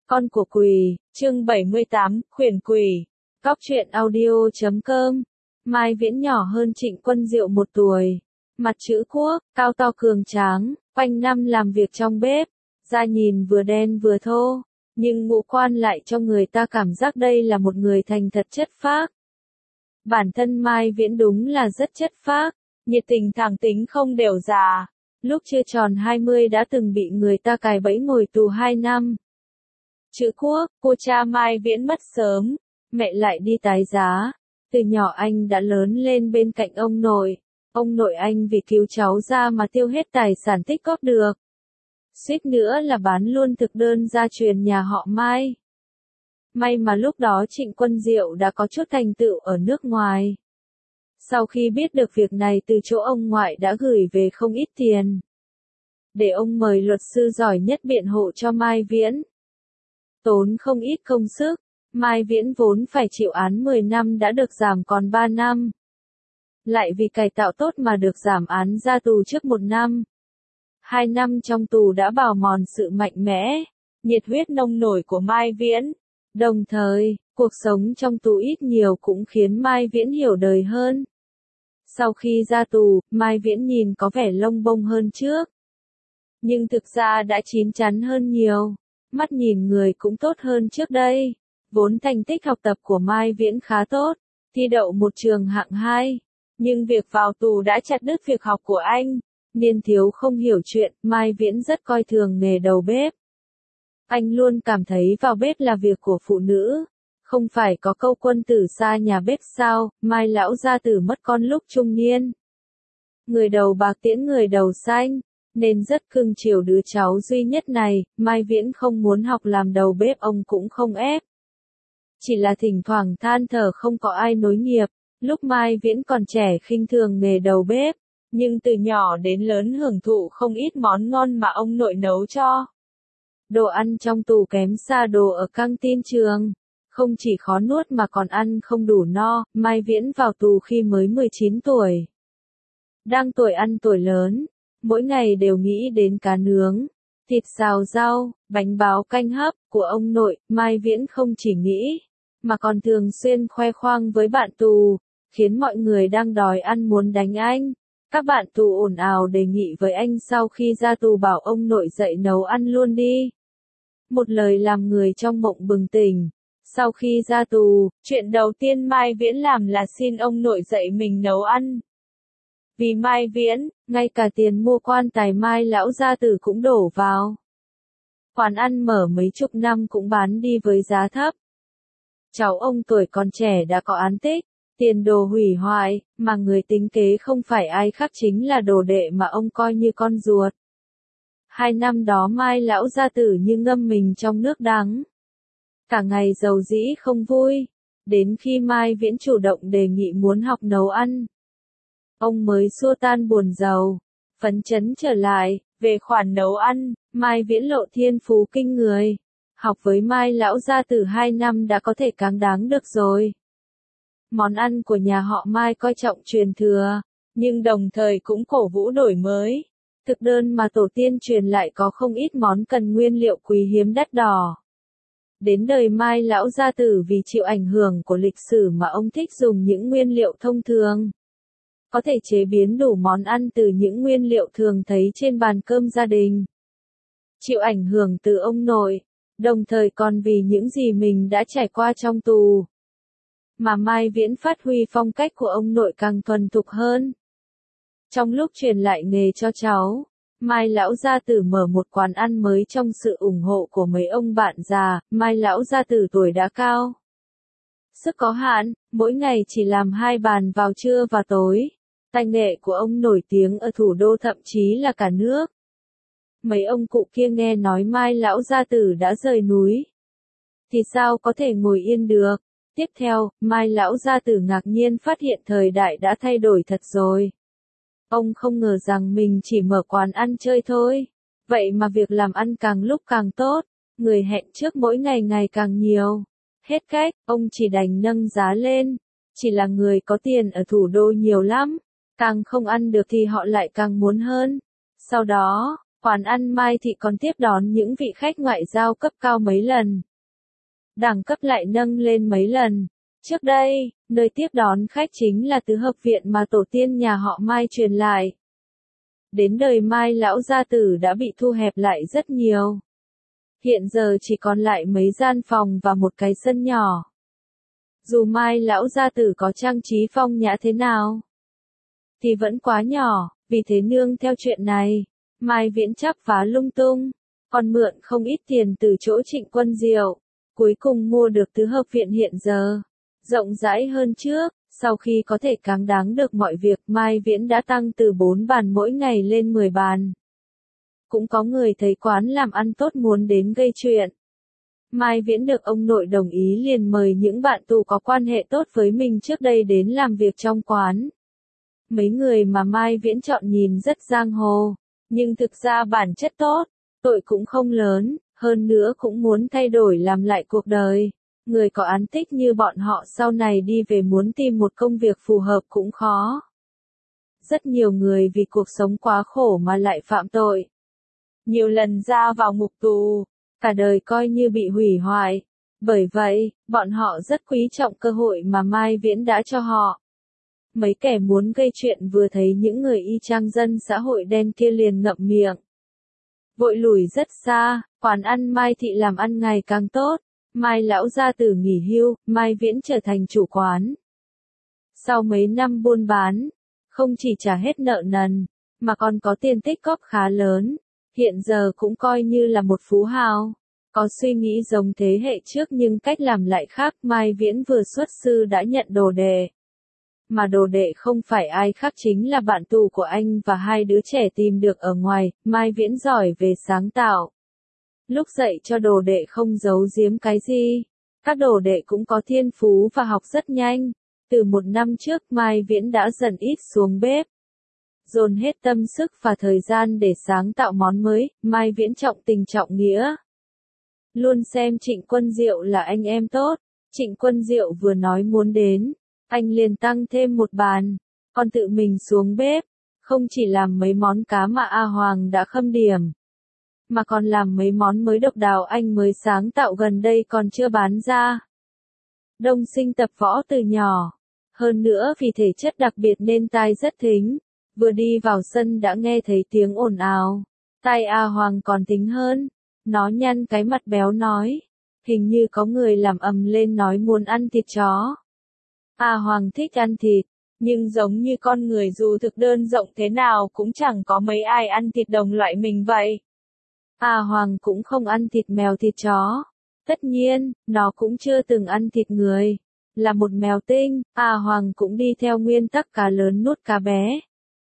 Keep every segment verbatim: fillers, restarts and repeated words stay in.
Con của quỷ, chương bảy mươi tám, khuyển quỷ. Cóc truyện audio chấm com. Mai Viễn nhỏ hơn Trịnh Quân Diệu một tuổi. Mặt chữ quốc, cao to cường tráng, quanh năm làm việc trong bếp. Da nhìn vừa đen vừa thô, nhưng ngũ quan lại cho người ta cảm giác đây là một người thành thật chất phác. Bản thân Mai Viễn đúng là rất chất phác, nhiệt tình thẳng tính không đều già. Lúc chưa tròn hai mươi đã từng bị người ta cài bẫy ngồi tù hai năm. Chữ quốc, cô cha Mai Viễn mất sớm, mẹ lại đi tái giá. Từ nhỏ anh đã lớn lên bên cạnh ông nội. Ông nội anh vì cứu cháu ra mà tiêu hết tài sản tích góp được. Suýt nữa là bán luôn thực đơn gia truyền nhà họ Mai. May mà lúc đó Trịnh Quân Diệu đã có chút thành tựu ở nước ngoài. Sau khi biết được việc này từ chỗ ông ngoại đã gửi về không ít tiền. Để ông mời luật sư giỏi nhất biện hộ cho Mai Viễn. Tốn không ít công sức, Mai Viễn vốn phải chịu án mười năm đã được giảm còn ba năm. Lại vì cải tạo tốt mà được giảm án ra tù trước một năm. Hai năm trong tù đã bào mòn sự mạnh mẽ, nhiệt huyết nông nổi của Mai Viễn. Đồng thời, cuộc sống trong tù ít nhiều cũng khiến Mai Viễn hiểu đời hơn. Sau khi ra tù, Mai Viễn nhìn có vẻ lông bông hơn trước. Nhưng thực ra đã chín chắn hơn nhiều. Mắt nhìn người cũng tốt hơn trước đây. Vốn thành tích học tập của Mai Viễn khá tốt, thi đậu một trường hạng hai. Nhưng việc vào tù đã chặt đứt việc học của anh. Niên thiếu không hiểu chuyện, Mai Viễn rất coi thường nghề đầu bếp. Anh luôn cảm thấy vào bếp là việc của phụ nữ. Không phải có câu quân tử xa nhà bếp sao, Mai lão gia tử mất con lúc trung niên. Người đầu bạc tiễn người đầu xanh. Nên rất cưng chiều đứa cháu duy nhất này, Mai Viễn không muốn học làm đầu bếp ông cũng không ép. Chỉ là thỉnh thoảng than thở không có ai nối nghiệp, lúc Mai Viễn còn trẻ khinh thường nghề đầu bếp, nhưng từ nhỏ đến lớn hưởng thụ không ít món ngon mà ông nội nấu cho. Đồ ăn trong tù kém xa đồ ở căng tin trường, không chỉ khó nuốt mà còn ăn không đủ no. Mai Viễn vào tù khi mới mười chín tuổi. Đang tuổi ăn tuổi lớn. Mỗi ngày đều nghĩ đến cá nướng, thịt xào rau, bánh báo canh hấp của ông nội. Mai Viễn không chỉ nghĩ, mà còn thường xuyên khoe khoang với bạn tù, khiến mọi người đang đòi ăn muốn đánh anh. Các bạn tù ồn ào đề nghị với anh sau khi ra tù bảo ông nội dậy nấu ăn luôn đi. Một lời làm người trong mộng bừng tỉnh. Sau khi ra tù, chuyện đầu tiên Mai Viễn làm là xin ông nội dậy mình nấu ăn. Vì Mai Viễn, ngay cả tiền mua quan tài Mai lão gia tử cũng đổ vào. Quán ăn mở mấy chục năm cũng bán đi với giá thấp. Cháu ông tuổi còn trẻ đã có án tích, tiền đồ hủy hoại, mà người tính kế không phải ai khác chính là đồ đệ mà ông coi như con ruột. Hai năm đó Mai lão gia tử như ngâm mình trong nước đắng. Cả ngày giàu dĩ không vui, đến khi Mai Viễn chủ động đề nghị muốn học nấu ăn. Ông mới xua tan buồn giàu, phấn chấn trở lại. Về khoản nấu ăn, Mai Viễn lộ thiên phú kinh người. Học với Mai lão gia tử hai năm đã có thể cáng đáng được rồi. Món ăn của nhà họ Mai coi trọng truyền thừa, nhưng đồng thời cũng cổ vũ đổi mới. Thực đơn mà tổ tiên truyền lại có không ít món cần nguyên liệu quý hiếm đắt đỏ. Đến đời Mai lão gia tử vì chịu ảnh hưởng của lịch sử mà ông thích dùng những nguyên liệu thông thường. Có thể chế biến đủ món ăn từ những nguyên liệu thường thấy trên bàn cơm gia đình. Chịu ảnh hưởng từ ông nội, đồng thời còn vì những gì mình đã trải qua trong tù. Mà Mai Viễn phát huy phong cách của ông nội càng thuần thục hơn. Trong lúc truyền lại nghề cho cháu, Mai lão gia tử mở một quán ăn mới trong sự ủng hộ của mấy ông bạn già. Mai lão gia tử tuổi đã cao, sức có hạn, mỗi ngày chỉ làm hai bàn vào trưa và tối. Tay nghề của ông nổi tiếng ở thủ đô thậm chí là cả nước. Mấy ông cụ kia nghe nói Mai lão gia tử đã rời núi, thì sao có thể ngồi yên được. Tiếp theo, Mai lão gia tử ngạc nhiên phát hiện thời đại đã thay đổi thật rồi. Ông không ngờ rằng mình chỉ mở quán ăn chơi thôi. Vậy mà việc làm ăn càng lúc càng tốt, người hẹn trước mỗi ngày ngày càng nhiều. Hết cách, ông chỉ đành nâng giá lên. Chỉ là người có tiền ở thủ đô nhiều lắm. Càng không ăn được thì họ lại càng muốn hơn. Sau đó, Quán ăn Mai Thị còn tiếp đón những vị khách ngoại giao cấp cao mấy lần. Đẳng cấp lại nâng lên mấy lần. Trước đây, nơi tiếp đón khách chính là tứ hợp viện mà tổ tiên nhà họ Mai truyền lại. Đến đời Mai lão gia tử đã bị thu hẹp lại rất nhiều. Hiện giờ chỉ còn lại mấy gian phòng và một cái sân nhỏ. Dù Mai lão gia tử có trang trí phong nhã thế nào, thì vẫn quá nhỏ, vì thế nương theo chuyện này, Mai Viễn chắp vá lung tung, còn mượn không ít tiền từ chỗ Trịnh Quân Diệu, cuối cùng mua được tứ hợp viện hiện giờ, rộng rãi hơn trước. Sau khi có thể cáng đáng được mọi việc, Mai Viễn đã tăng từ bốn bàn mỗi ngày lên mười bàn. Cũng có người thấy quán làm ăn tốt muốn đến gây chuyện. Mai Viễn được ông nội đồng ý liền mời những bạn tù có quan hệ tốt với mình trước đây đến làm việc trong quán. Mấy người mà Mai Viễn chọn nhìn rất giang hồ, nhưng thực ra bản chất tốt, tội cũng không lớn, hơn nữa cũng muốn thay đổi làm lại cuộc đời. Người có án tích như bọn họ sau này đi về muốn tìm một công việc phù hợp cũng khó. Rất nhiều người vì cuộc sống quá khổ mà lại phạm tội. Nhiều lần ra vào ngục tù, cả đời coi như bị hủy hoại. Bởi vậy, bọn họ rất quý trọng cơ hội mà Mai Viễn đã cho họ. Mấy kẻ muốn gây chuyện vừa thấy những người y chang dân xã hội đen kia liền ngậm miệng. Vội lùi rất xa, quán ăn Mai Thị làm ăn ngày càng tốt. Mai lão gia tử nghỉ hưu, Mai Viễn trở thành chủ quán. Sau mấy năm buôn bán, không chỉ trả hết nợ nần, mà còn có tiền tích góp khá lớn, hiện giờ cũng coi như là một phú hào. Có suy nghĩ giống thế hệ trước nhưng cách làm lại khác. Mai Viễn vừa xuất sư đã nhận đồ đệ. Mà đồ đệ không phải ai khác chính là bạn tù của anh và hai đứa trẻ tìm được ở ngoài. Mai Viễn giỏi về sáng tạo. Lúc dạy cho đồ đệ không giấu giếm cái gì. Các đồ đệ cũng có thiên phú và học rất nhanh. Từ một năm trước Mai Viễn đã dần ít xuống bếp. Dồn hết tâm sức và thời gian để sáng tạo món mới. Mai Viễn trọng tình trọng nghĩa. Luôn xem Trịnh Quân Diệu là anh em tốt. Trịnh Quân Diệu vừa nói muốn đến, anh liền tăng thêm một bàn. Còn tự mình xuống bếp. Không chỉ làm mấy món cá mà A Hoàng đã khâm điểm, mà còn làm mấy món mới độc đáo anh mới sáng tạo gần đây còn chưa bán ra. Đông Sinh tập võ từ nhỏ. Hơn nữa vì thể chất đặc biệt nên tai rất thính. Vừa đi vào sân đã nghe thấy tiếng ồn ào. Tai A Hoàng còn thính hơn. Nó nhăn cái mặt béo nói. Hình như có người làm ầm lên nói muốn ăn thịt chó. A Hoàng thích ăn thịt. Nhưng giống như con người dù thực đơn rộng thế nào cũng chẳng có mấy ai ăn thịt đồng loại mình vậy. A Hoàng cũng không ăn thịt mèo thịt chó. Tất nhiên, nó cũng chưa từng ăn thịt người. Là một mèo tinh, A Hoàng cũng đi theo nguyên tắc cá lớn nuốt cá bé.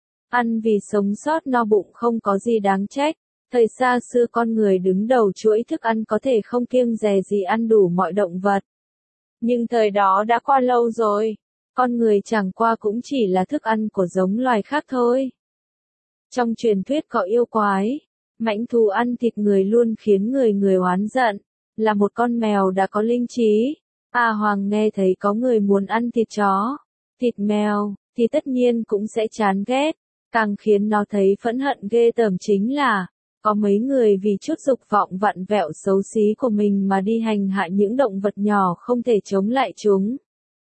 Ăn vì sống sót no bụng không có gì đáng trách. Thời xa xưa con người đứng đầu chuỗi thức ăn có thể không kiêng dè gì ăn đủ mọi động vật. Nhưng thời đó đã qua lâu rồi. Con người chẳng qua cũng chỉ là thức ăn của giống loài khác thôi. Trong truyền thuyết có yêu quái. Mãnh thú ăn thịt người luôn khiến người người oán giận. Là một con mèo đã có linh trí. A Hoàng nghe thấy có người muốn ăn thịt chó, thịt mèo, thì tất nhiên cũng sẽ chán ghét. Càng khiến nó thấy phẫn hận ghê tởm chính là, có mấy người vì chút dục vọng vặn vẹo xấu xí của mình mà đi hành hạ những động vật nhỏ không thể chống lại chúng.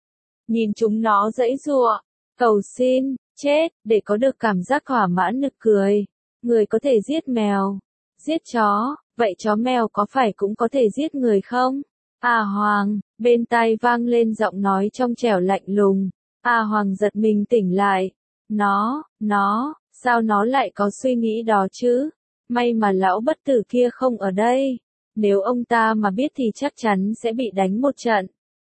Nhìn chúng nó giãy giụa, cầu xin, chết, để có được cảm giác thỏa mãn nực cười. Người có thể giết mèo, giết chó, vậy chó mèo có phải cũng có thể giết người không? A Hoàng, bên tai vang lên giọng nói trong trẻo lạnh lùng. A Hoàng giật mình tỉnh lại. Nó, nó, sao nó lại có suy nghĩ đó chứ? May mà lão bất tử kia không ở đây. Nếu ông ta mà biết thì chắc chắn sẽ bị đánh một trận.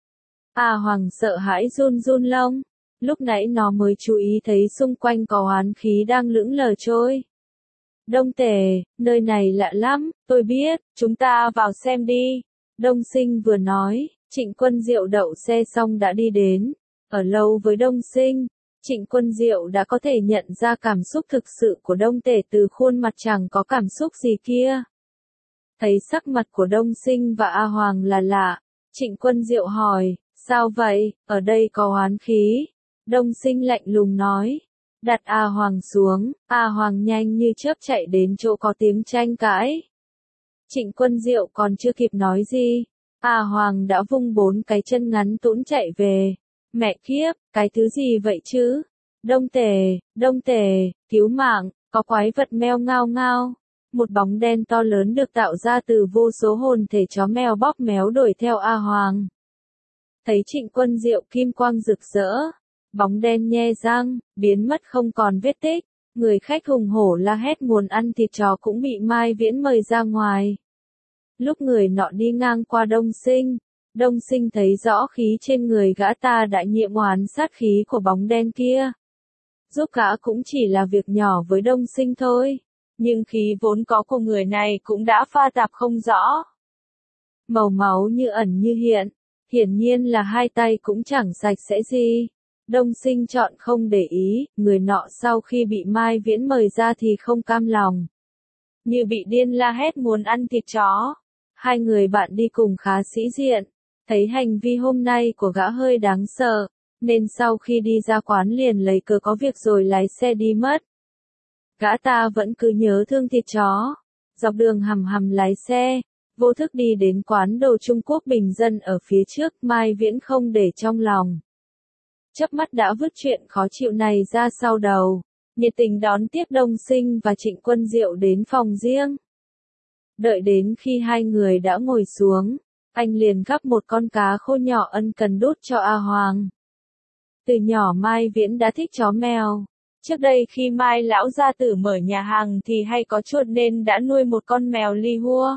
A Hoàng sợ hãi run run lông. Lúc nãy nó mới chú ý thấy xung quanh có oán khí đang lững lờ trôi. Đông Tề, nơi này lạ lắm, tôi biết, chúng ta vào xem đi. Đông Sinh vừa nói, Trịnh Quân Diệu đậu xe xong đã đi đến. Ở lâu với Đông Sinh, Trịnh Quân Diệu đã có thể nhận ra cảm xúc thực sự của Đông Tề từ khuôn mặt chẳng có cảm xúc gì kia. Thấy sắc mặt của Đông Sinh và A Hoàng là lạ, Trịnh Quân Diệu hỏi, sao vậy, ở đây có oán khí? Đông Sinh lạnh lùng nói, Đặt A Hoàng xuống, A Hoàng nhanh như chớp chạy đến chỗ có tiếng tranh cãi. Trịnh Quân Diệu còn chưa kịp nói gì, A Hoàng đã vung bốn cái chân ngắn tũn chạy về. Mẹ kiếp, cái thứ gì vậy chứ? Đông tề, đông tề, cứu mạng, có quái vật meo ngao ngao. Một bóng đen to lớn được tạo ra từ vô số hồn thể chó mèo bóp méo đuổi theo A Hoàng. Thấy Trịnh Quân Diệu kim quang rực rỡ, bóng đen nhe răng, biến mất không còn vết tích. Người khách hùng hổ la hét muốn ăn thịt chó cũng bị Mai Viễn mời ra ngoài. Lúc người nọ đi ngang qua Đông Sinh, Đông Sinh thấy rõ khí trên người gã ta đã nhiễm oán sát khí của bóng đen kia. Giúp gã cũng chỉ là việc nhỏ với Đông Sinh thôi, nhưng khí vốn có của người này cũng đã pha tạp không rõ. Màu máu như ẩn như hiện, hiển nhiên là hai tay cũng chẳng sạch sẽ gì. Đông Sinh chọn không để ý, người nọ sau khi bị Mai Viễn mời ra thì không cam lòng. Như bị điên la hét muốn ăn thịt chó. Hai người bạn đi cùng khá sĩ diện, thấy hành vi hôm nay của gã hơi đáng sợ, nên sau khi đi ra quán liền lấy cớ có việc rồi lái xe đi mất. Gã ta vẫn cứ nhớ thương thịt chó, dọc đường hầm hầm lái xe, vô thức đi đến quán đồ Trung Quốc bình dân ở phía trước. Mai Viễn không để trong lòng. Chớp mắt đã vứt chuyện khó chịu này ra sau đầu, nhiệt tình đón tiếp Đông Sinh và Trịnh Quân Diệu đến phòng riêng. Đợi đến khi hai người đã ngồi xuống, anh liền gắp một con cá khô nhỏ ân cần đút cho A Hoàng. Từ nhỏ Mai Viễn đã thích chó mèo. Trước đây khi Mai lão gia tử mở nhà hàng thì hay có chuột nên đã nuôi một con mèo li hua.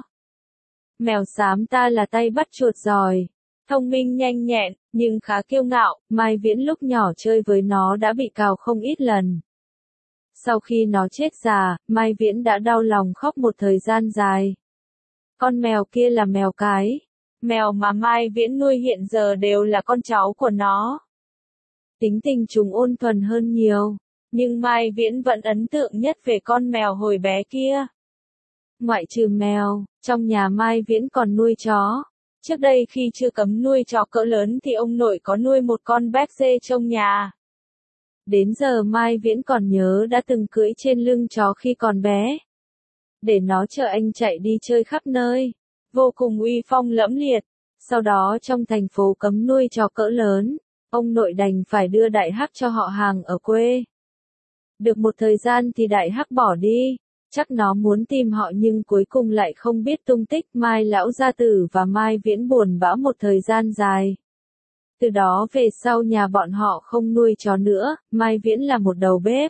Mèo xám ta là tay bắt chuột giỏi, thông minh nhanh nhẹn, nhưng khá kiêu ngạo. Mai Viễn lúc nhỏ chơi với nó đã bị cào không ít lần. Sau khi nó chết già, Mai Viễn đã đau lòng khóc một thời gian dài. Con mèo kia là mèo cái. Mèo mà Mai Viễn nuôi hiện giờ đều là con cháu của nó. Tính tình chúng ôn thuần hơn nhiều, nhưng Mai Viễn vẫn ấn tượng nhất về con mèo hồi bé kia. Ngoại trừ mèo, trong nhà Mai Viễn còn nuôi chó. Trước đây khi chưa cấm nuôi chó cỡ lớn thì ông nội có nuôi một con béc dê trong nhà. Đến giờ Mai Viễn còn nhớ đã từng cưỡi trên lưng chó khi còn bé. Để nó chở anh chạy đi chơi khắp nơi. Vô cùng uy phong lẫm liệt. Sau đó trong thành phố cấm nuôi chó cỡ lớn, ông nội đành phải đưa Đại Hắc cho họ hàng ở quê. Được một thời gian thì Đại Hắc bỏ đi. Chắc nó muốn tìm họ nhưng cuối cùng lại không biết tung tích. Mai lão gia tử và Mai Viễn buồn bã một thời gian dài. Từ đó về sau nhà bọn họ không nuôi chó nữa. Mai Viễn là một đầu bếp.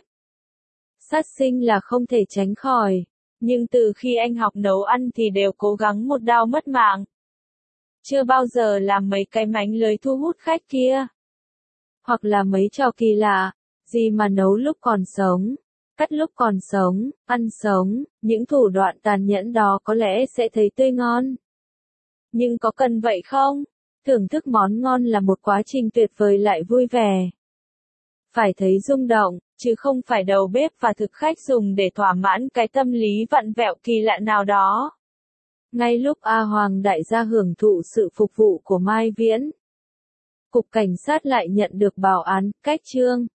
Sát sinh là không thể tránh khỏi. Nhưng từ khi anh học nấu ăn thì đều cố gắng một đao mất mạng. Chưa bao giờ làm mấy cái mánh lưới thu hút khách kia. Hoặc là mấy trò kỳ lạ, gì mà nấu lúc còn sống, cắt lúc còn sống, ăn sống, những thủ đoạn tàn nhẫn đó có lẽ sẽ thấy tươi ngon. Nhưng có cần vậy không? Thưởng thức món ngon là một quá trình tuyệt vời lại vui vẻ. Phải thấy rung động, chứ không phải đầu bếp và thực khách dùng để thỏa mãn cái tâm lý vặn vẹo kỳ lạ nào đó. Ngay lúc A Hoàng đại gia hưởng thụ sự phục vụ của Mai Viễn, Cục Cảnh sát lại nhận được báo án, cách trương.